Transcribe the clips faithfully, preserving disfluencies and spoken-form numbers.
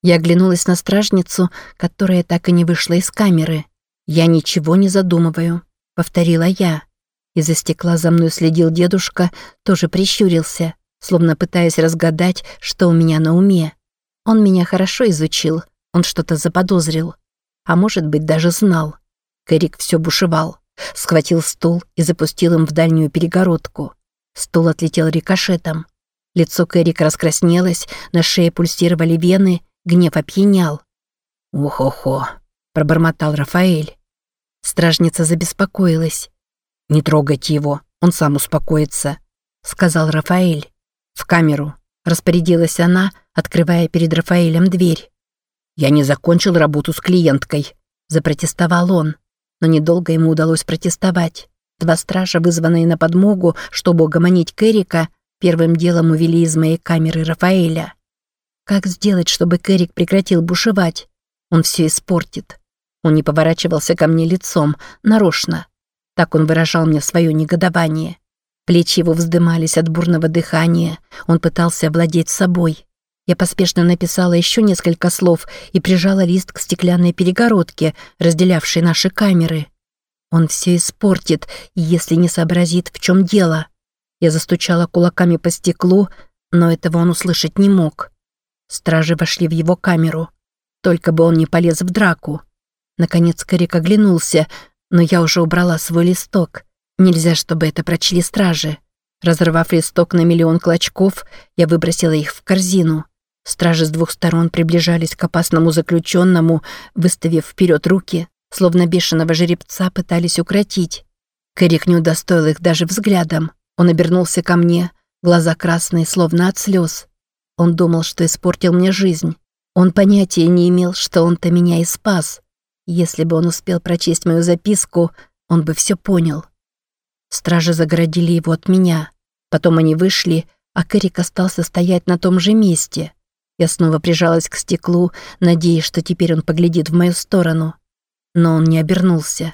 Я оглянулась на стражницу, которая так и не вышла из камеры. «Я ничего не задумываю», — повторила я. Из-за стекла за мной следил дедушка, тоже прищурился, словно пытаясь разгадать, что у меня на уме. Он меня хорошо изучил, он что-то заподозрил. А может быть, даже знал. Кэрик все бушевал. Схватил стул и запустил им в дальнюю перегородку. Стул отлетел рикошетом. Лицо Кэрика раскраснелось, на шее пульсировали вены, гнев опьянял. «Ох-охо», — пробормотал Рафаэль. Стражница забеспокоилась. «Не трогайте его, он сам успокоится», — сказал Рафаэль. «В камеру», — распорядилась она, открывая перед Рафаэлем дверь. «Я не закончил работу с клиенткой», — запротестовал он. Но недолго ему удалось протестовать. Два стража, вызванные на подмогу, чтобы угомонить Кэрика, первым делом увели из моей камеры Рафаэля. Как сделать, чтобы Кэрик прекратил бушевать? Он все испортит. Он не поворачивался ко мне лицом, нарочно. Так он выражал мне свое негодование. Плечи его вздымались от бурного дыхания. Он пытался овладеть собой. Я поспешно написала еще несколько слов и прижала лист к стеклянной перегородке, разделявшей наши камеры. Он все испортит, если не сообразит, в чем дело. Я застучала кулаками по стеклу, но этого он услышать не мог. Стражи вошли в его камеру. Только бы он не полез в драку. Наконец Кэрик оглянулся, но я уже убрала свой листок. Нельзя, чтобы это прочли стражи. Разорвав листок на миллион клочков, я выбросила их в корзину. Стражи с двух сторон приближались к опасному заключенному, выставив вперед руки, словно бешеного жеребца пытались укротить. Кэрик не удостоил их даже взглядом. Он обернулся ко мне, глаза красные, словно от слез. Он думал, что испортил мне жизнь. Он понятия не имел, что он-то меня и спас. Если бы он успел прочесть мою записку, он бы все понял. Стражи загородили его от меня. Потом они вышли, а Кэрик остался стоять на том же месте. Я снова прижалась к стеклу, надеясь, что теперь он поглядит в мою сторону. Но он не обернулся.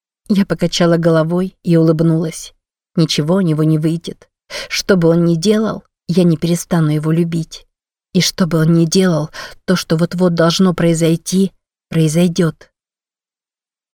Я покачала головой и улыбнулась. Ничего у него не выйдет. Что бы он ни делал, я не перестану его любить. И что бы он ни делал, то, что вот-вот должно произойти, произойдет.